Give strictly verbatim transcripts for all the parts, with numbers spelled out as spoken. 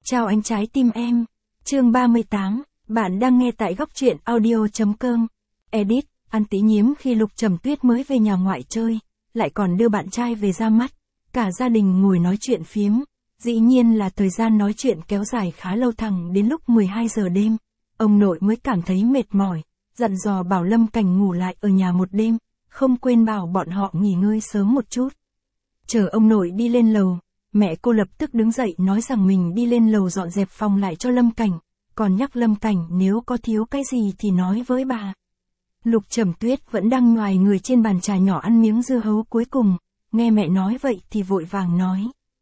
Chào anh trái tim em. Chương ba mươi tám, bạn đang nghe tại góc truyện audio.com. Edit, ăn tí nhiếm khi Lục Trầm Tuyết mới về nhà ngoại chơi, lại còn đưa bạn trai về ra mắt. Cả gia đình ngồi nói chuyện phiếm. Dĩ nhiên là thời gian nói chuyện kéo dài khá lâu, thẳng đến lúc mười hai giờ đêm. Ông nội mới cảm thấy mệt mỏi, dặn dò bảo Lâm Cảnh ngủ lại ở nhà một đêm, không quên bảo bọn họ nghỉ ngơi sớm một chút. Chờ ông nội đi lên lầu, mẹ cô lập tức đứng dậy nói rằng mình đi lên lầu dọn dẹp phòng lại cho Lâm Cảnh, còn nhắc Lâm Cảnh nếu có thiếu cái gì thì nói với bà. Lục Trầm Tuyết vẫn đang nhoài người trên bàn trà nhỏ ăn miếng dưa hấu cuối cùng, nghe mẹ nói vậy thì vội vàng nói.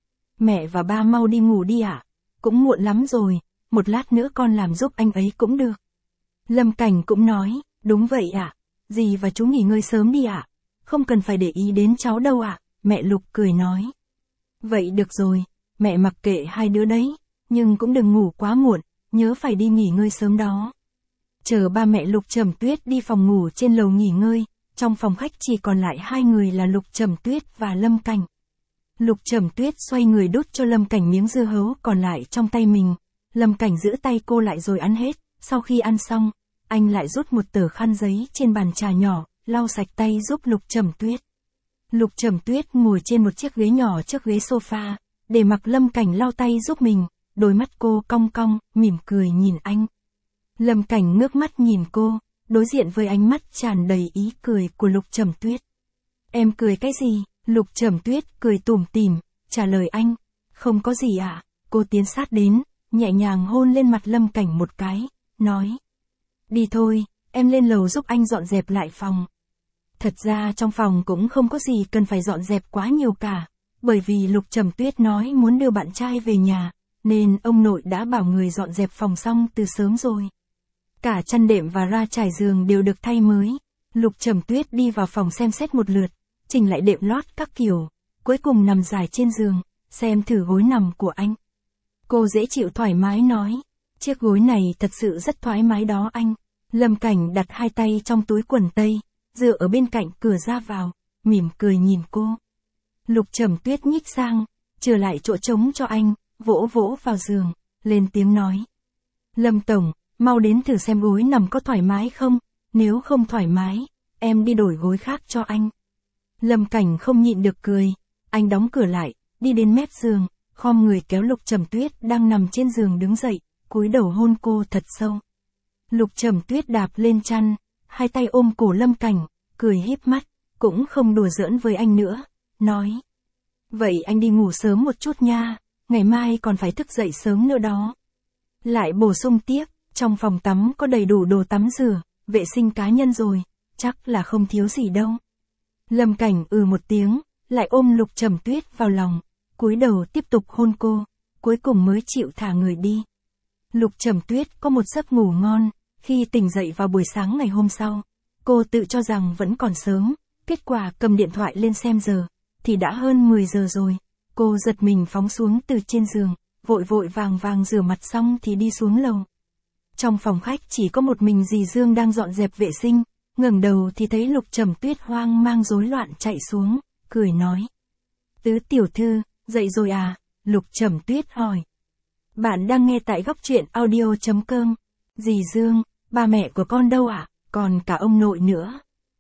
Mẹ và ba mau đi ngủ đi ạ, cũng muộn lắm rồi, một lát nữa con làm giúp anh ấy cũng được. Lâm Cảnh cũng nói, đúng vậy ạ, dì và chú nghỉ ngơi sớm đi ạ, không cần phải để ý đến cháu đâu ạ, mẹ Lục cười nói. Vậy được rồi, mẹ mặc kệ hai đứa đấy, nhưng cũng đừng ngủ quá muộn, nhớ phải đi nghỉ ngơi sớm đó. Chờ ba mẹ Lục Trầm Tuyết đi phòng ngủ trên lầu nghỉ ngơi, trong phòng khách chỉ còn lại hai người là Lục Trầm Tuyết và Lâm Cảnh. Lục Trầm Tuyết xoay người đút cho Lâm Cảnh miếng dưa hấu còn lại trong tay mình, Lâm Cảnh giữ tay cô lại rồi ăn hết, sau khi ăn xong, anh lại rút một tờ khăn giấy trên bàn trà nhỏ, lau sạch tay giúp Lục Trầm Tuyết. Lục Trầm Tuyết ngồi trên một chiếc ghế nhỏ trước ghế sofa, để mặc Lâm Cảnh lau tay giúp mình, đôi mắt cô cong cong, mỉm cười nhìn anh. Lâm Cảnh ngước mắt nhìn cô, đối diện với ánh mắt tràn đầy ý cười của Lục Trầm Tuyết. Em cười cái gì? Lục Trầm Tuyết cười tủm tỉm, trả lời anh. Không có gì ạ. À? Cô tiến sát đến, nhẹ nhàng hôn lên mặt Lâm Cảnh một cái, nói. Đi thôi, em lên lầu giúp anh dọn dẹp lại phòng. Thật ra trong phòng cũng không có gì cần phải dọn dẹp quá nhiều cả, bởi vì Lục Trầm Tuyết nói muốn đưa bạn trai về nhà, nên ông nội đã bảo người dọn dẹp phòng xong từ sớm rồi. Cả chăn đệm và ra trải giường đều được thay mới. Lục Trầm Tuyết đi vào phòng xem xét một lượt, chỉnh lại đệm lót các kiểu, cuối cùng nằm dài trên giường, xem thử gối nằm của anh. Cô dễ chịu thoải mái nói, chiếc gối này thật sự rất thoải mái đó anh. Lâm Cảnh đặt hai tay trong túi quần tây, dựa ở bên cạnh cửa ra vào, mỉm cười nhìn cô. Lục Trầm Tuyết nhích sang, chừa lại chỗ trống cho anh, vỗ vỗ vào giường, lên tiếng nói. Lâm Tổng, mau đến thử xem gối nằm có thoải mái không, nếu không thoải mái, em đi đổi gối khác cho anh. Lâm Cảnh không nhịn được cười, anh đóng cửa lại, đi đến mép giường, khom người kéo Lục Trầm Tuyết đang nằm trên giường đứng dậy, cúi đầu hôn cô thật sâu. Lục Trầm Tuyết đạp lên chăn, hai tay ôm cổ Lâm Cảnh, cười híp mắt, cũng không đùa giỡn với anh nữa, nói. Vậy anh đi ngủ sớm một chút nha, ngày mai còn phải thức dậy sớm nữa đó. Lại bổ sung tiếp, trong phòng tắm có đầy đủ đồ tắm rửa, vệ sinh cá nhân rồi, chắc là không thiếu gì đâu. Lâm Cảnh ừ một tiếng, lại ôm Lục Trầm Tuyết vào lòng, cúi đầu tiếp tục hôn cô, cuối cùng mới chịu thả người đi. Lục Trầm Tuyết có một giấc ngủ ngon, khi tỉnh dậy vào buổi sáng ngày hôm sau, cô tự cho rằng vẫn còn sớm, kết quả cầm điện thoại lên xem giờ, thì đã hơn mười giờ rồi. Cô giật mình phóng xuống từ trên giường, vội vội vàng vàng rửa mặt xong thì đi xuống lầu. Trong phòng khách chỉ có một mình dì Dương đang dọn dẹp vệ sinh, ngẩng đầu thì thấy Lục Trầm Tuyết hoang mang rối loạn chạy xuống, cười nói. Tứ tiểu thư, dậy rồi à? Lục Trầm Tuyết hỏi. Bạn đang nghe tại góc truyện audio.com. Dì Dương, ba mẹ của con đâu ạ? À? Còn cả ông nội nữa.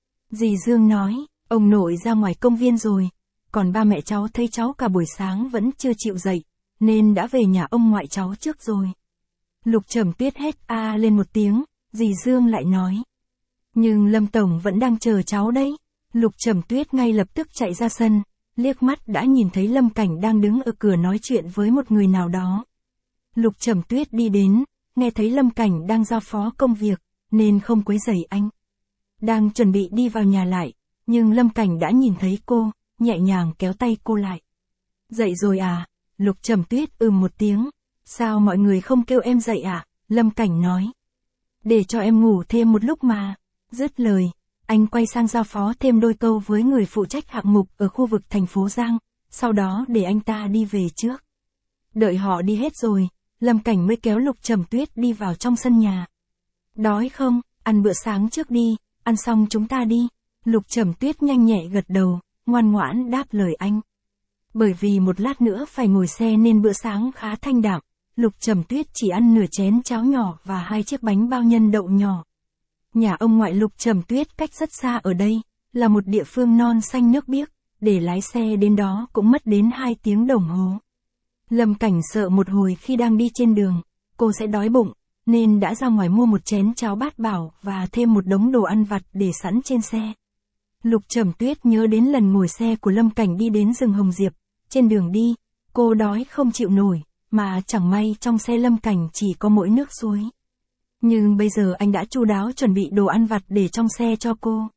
Dì Dương nói, ông nội ra ngoài công viên rồi, còn ba mẹ cháu thấy cháu cả buổi sáng vẫn chưa chịu dậy, nên đã về nhà ông ngoại cháu trước rồi. Lục Trầm Tuyết hét a à lên một tiếng, dì Dương lại nói. Nhưng Lâm Tổng vẫn đang chờ cháu đấy. Lục Trầm Tuyết ngay lập tức chạy ra sân, liếc mắt đã nhìn thấy Lâm Cảnh đang đứng ở cửa nói chuyện với một người nào đó. Lục Trầm Tuyết đi đến, nghe thấy Lâm Cảnh đang giao phó công việc, nên không quấy rầy anh. Đang chuẩn bị đi vào nhà lại, nhưng Lâm Cảnh đã nhìn thấy cô, nhẹ nhàng kéo tay cô lại. Dậy rồi à? Lục Trầm Tuyết ừm một tiếng. Sao mọi người không kêu em dậy à? Lâm Cảnh nói. Để cho em ngủ thêm một lúc mà. Dứt lời, anh quay sang giao phó thêm đôi câu với người phụ trách hạng mục ở khu vực thành phố Giang, sau đó để anh ta đi về trước. Đợi họ đi hết rồi, Lâm Cảnh mới kéo Lục Trầm Tuyết đi vào trong sân nhà. Đói không? Ăn bữa sáng trước đi, ăn xong chúng ta đi. Lục Trầm Tuyết nhanh nhẹ gật đầu, ngoan ngoãn đáp lời anh. Bởi vì một lát nữa phải ngồi xe nên bữa sáng khá thanh đạm, Lục Trầm Tuyết chỉ ăn nửa chén cháo nhỏ và hai chiếc bánh bao nhân đậu nhỏ. Nhà ông ngoại Lục Trầm Tuyết cách rất xa ở đây, là một địa phương non xanh nước biếc, để lái xe đến đó cũng mất đến hai tiếng đồng hồ. Lâm Cảnh sợ một hồi khi đang đi trên đường, cô sẽ đói bụng, nên đã ra ngoài mua một chén cháo bát bảo và thêm một đống đồ ăn vặt để sẵn trên xe. Lục Trầm Tuyết nhớ đến lần ngồi xe của Lâm Cảnh đi đến rừng Hồng Diệp, trên đường đi, cô đói không chịu nổi, mà chẳng may trong xe Lâm Cảnh chỉ có mỗi nước suối. Nhưng bây giờ anh đã chu đáo chuẩn bị đồ ăn vặt để trong xe cho cô.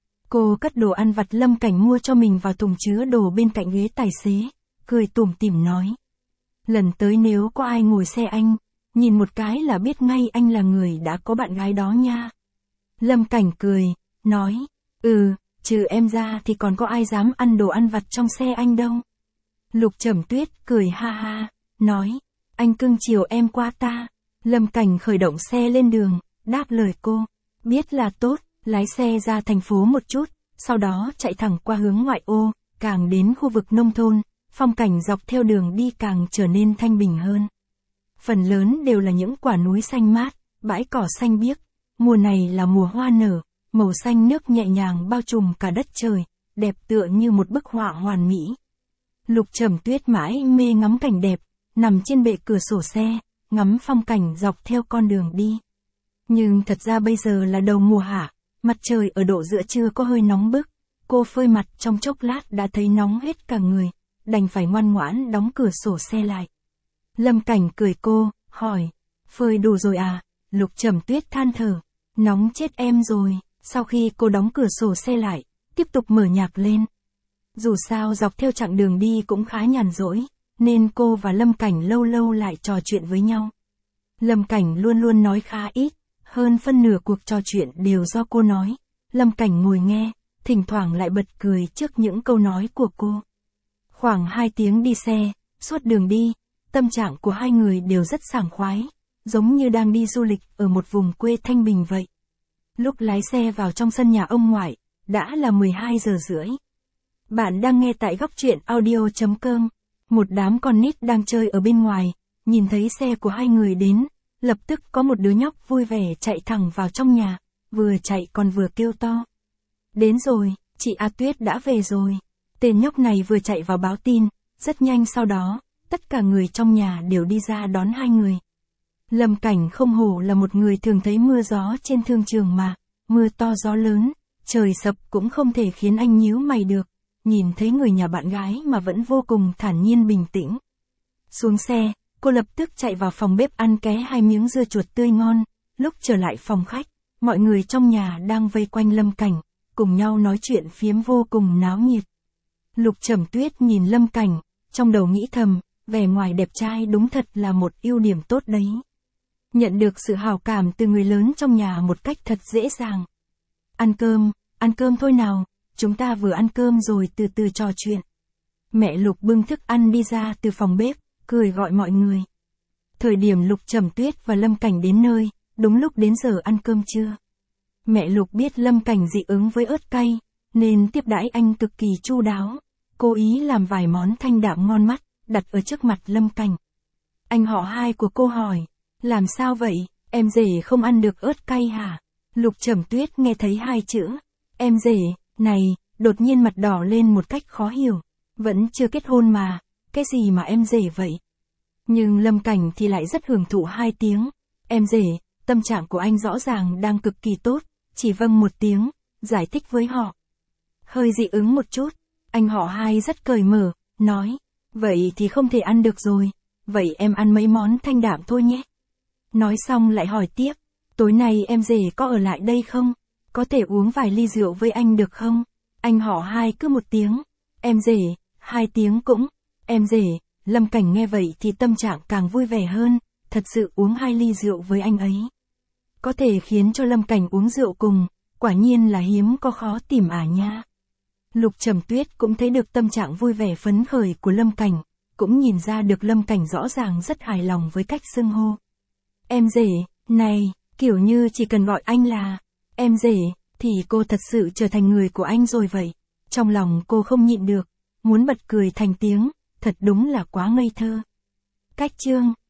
Cô cất đồ ăn vặt Lâm Cảnh mua cho mình vào thùng chứa đồ bên cạnh ghế tài xế, cười tủm tỉm nói. Lần tới nếu có ai ngồi xe anh, nhìn một cái là biết ngay anh là người đã có bạn gái đó nha. Lâm Cảnh cười, nói, ừ, trừ em ra thì còn có ai dám ăn đồ ăn vặt trong xe anh đâu. Lục Trầm Tuyết cười ha ha, nói, anh cưng chiều em quá ta. Lâm Cảnh khởi động xe lên đường, đáp lời cô, biết là tốt, lái xe ra thành phố một chút, sau đó chạy thẳng qua hướng ngoại ô, càng đến khu vực nông thôn, phong cảnh dọc theo đường đi càng trở nên thanh bình hơn. Phần lớn đều là những quả núi xanh mát, bãi cỏ xanh biếc, mùa này là mùa hoa nở, màu xanh nước nhẹ nhàng bao trùm cả đất trời, đẹp tựa như một bức họa hoàn mỹ. Lục Trầm Tuyết mãi mê ngắm cảnh đẹp, nằm trên bệ cửa sổ xe, ngắm phong cảnh dọc theo con đường đi. Nhưng thật ra bây giờ là đầu mùa hạ, mặt trời ở độ giữa trưa có hơi nóng bức, cô phơi mặt trong chốc lát đã thấy nóng hết cả người, đành phải ngoan ngoãn đóng cửa sổ xe lại. Lâm Cảnh cười cô, hỏi, phơi đủ rồi à? Lục Trầm Tuyết than thở, nóng chết em rồi. Sau khi cô đóng cửa sổ xe lại, tiếp tục mở nhạc lên. Dù sao dọc theo chặng đường đi cũng khá nhàn rỗi, nên cô và Lâm Cảnh lâu lâu lại trò chuyện với nhau. Lâm Cảnh luôn luôn nói khá ít, hơn phân nửa cuộc trò chuyện đều do cô nói. Lâm Cảnh ngồi nghe, thỉnh thoảng lại bật cười trước những câu nói của cô. Khoảng hai tiếng đi xe, suốt đường đi, tâm trạng của hai người đều rất sảng khoái, giống như đang đi du lịch ở một vùng quê thanh bình vậy. Lúc lái xe vào trong sân nhà ông ngoại, đã là mười hai giờ rưỡi. Bạn đang nghe tại góc truyện audio chấm com. Một đám con nít đang chơi ở bên ngoài, nhìn thấy xe của hai người đến, lập tức có một đứa nhóc vui vẻ chạy thẳng vào trong nhà, vừa chạy còn vừa kêu to. Đến rồi, chị A Tuyết đã về rồi. Tên nhóc này vừa chạy vào báo tin, rất nhanh sau đó, tất cả người trong nhà đều đi ra đón hai người. Lâm Cảnh không hổ là một người thường thấy mưa gió trên thương trường mà, mưa to gió lớn, trời sập cũng không thể khiến anh nhíu mày được, nhìn thấy người nhà bạn gái mà vẫn vô cùng thản nhiên bình tĩnh. Xuống xe, cô lập tức chạy vào phòng bếp ăn ké hai miếng dưa chuột tươi ngon, lúc trở lại phòng khách, mọi người trong nhà đang vây quanh Lâm Cảnh, cùng nhau nói chuyện phiếm vô cùng náo nhiệt. Lục Trầm Tuyết nhìn Lâm Cảnh, trong đầu nghĩ thầm, vẻ ngoài đẹp trai đúng thật là một ưu điểm tốt đấy. Nhận được sự hào cảm từ người lớn trong nhà một cách thật dễ dàng. Ăn cơm, ăn cơm thôi nào, chúng ta vừa ăn cơm rồi từ từ trò chuyện. Mẹ Lục bưng thức ăn đi ra từ phòng bếp, cười gọi mọi người. Thời điểm Lục Trầm Tuyết và Lâm Cảnh đến nơi, đúng lúc đến giờ ăn cơm trưa. Mẹ Lục biết Lâm Cảnh dị ứng với ớt cay, nên tiếp đãi anh cực kỳ chu đáo, cố ý làm vài món thanh đạm ngon mắt, đặt ở trước mặt Lâm Cảnh. Anh họ hai của cô hỏi, làm sao vậy, em rể không ăn được ớt cay hả? Lục Trầm Tuyết nghe thấy hai chữ, em rể, này, đột nhiên mặt đỏ lên một cách khó hiểu, vẫn chưa kết hôn mà, cái gì mà em rể vậy? Nhưng Lâm Cảnh thì lại rất hưởng thụ hai tiếng, em rể, tâm trạng của anh rõ ràng đang cực kỳ tốt, chỉ vâng một tiếng, giải thích với họ. Hơi dị ứng một chút, anh họ hai rất cởi mở, nói, vậy thì không thể ăn được rồi, vậy em ăn mấy món thanh đạm thôi nhé. Nói xong lại hỏi tiếp, tối nay em rể có ở lại đây không? Có thể uống vài ly rượu với anh được không? Anh họ hai cứ một tiếng, em rể, hai tiếng cũng, em rể. Lâm Cảnh nghe vậy thì tâm trạng càng vui vẻ hơn, thật sự uống hai ly rượu với anh ấy. Có thể khiến cho Lâm Cảnh uống rượu cùng, quả nhiên là hiếm có khó tìm à nha. Lục Trầm Tuyết cũng thấy được tâm trạng vui vẻ phấn khởi của Lâm Cảnh, cũng nhìn ra được Lâm Cảnh rõ ràng rất hài lòng với cách xưng hô. Em rể, này, kiểu như chỉ cần gọi anh là em rể, thì cô thật sự trở thành người của anh rồi vậy. Trong lòng cô không nhịn được, muốn bật cười thành tiếng, thật đúng là quá ngây thơ. Cách chương